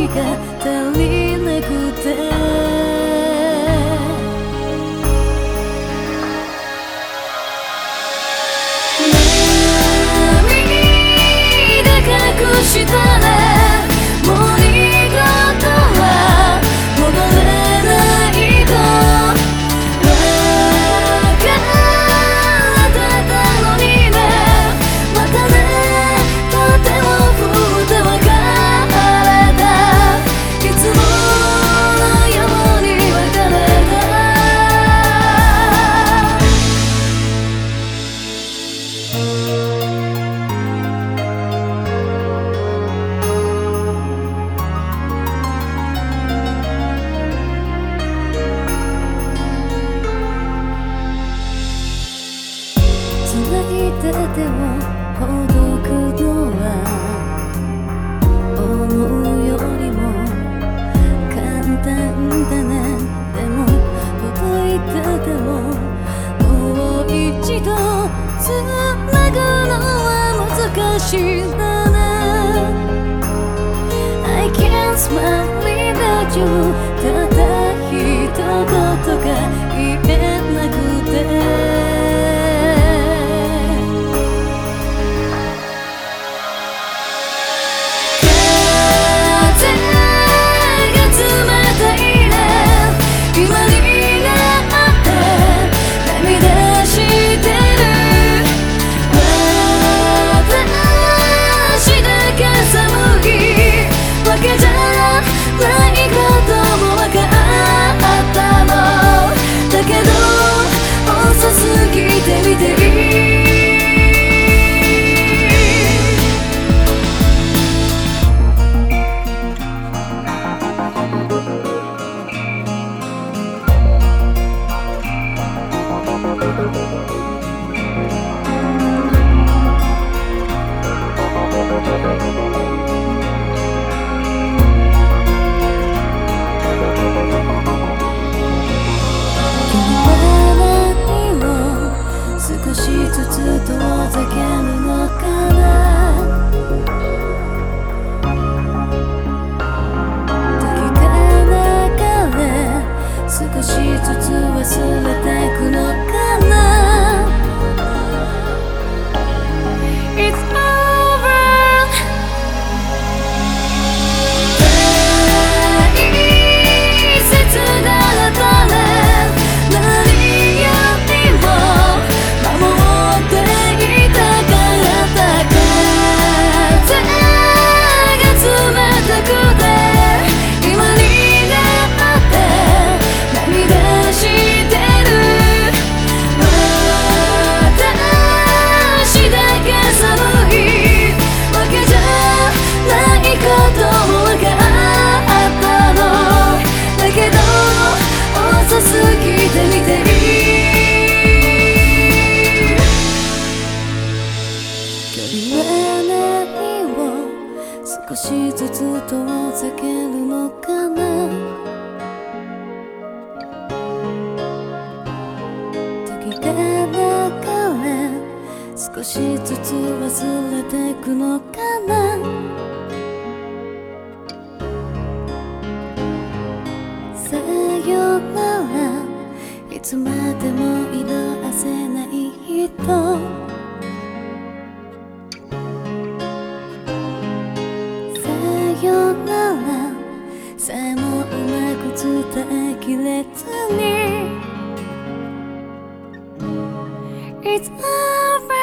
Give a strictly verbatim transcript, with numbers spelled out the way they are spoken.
が足りなくてしたらもう二度とは戻れないと分かってたのにねまたねとてもふって別れたいつものように別れた繋いで手をほどくのは思うよりも簡単だねでもほどいててももう一度繋ぐのは難しいんだね I can't smile without you ただ一言が言えなくて少しずつ遠ざけるのかな時が流れ少しずつ忘れてくのかな It's over 大切だったね何よりも守っていたからだ風が冷たくて今になって涙してる私だけ寒いわけじゃないこともわかったのだけど遅すぎて見ていい少しずつ遠ざけるのかな時が流れ少しずつ忘れてくのかなさよならいつまでも色あせない人さよならさえもうまく伝えきれずに It's over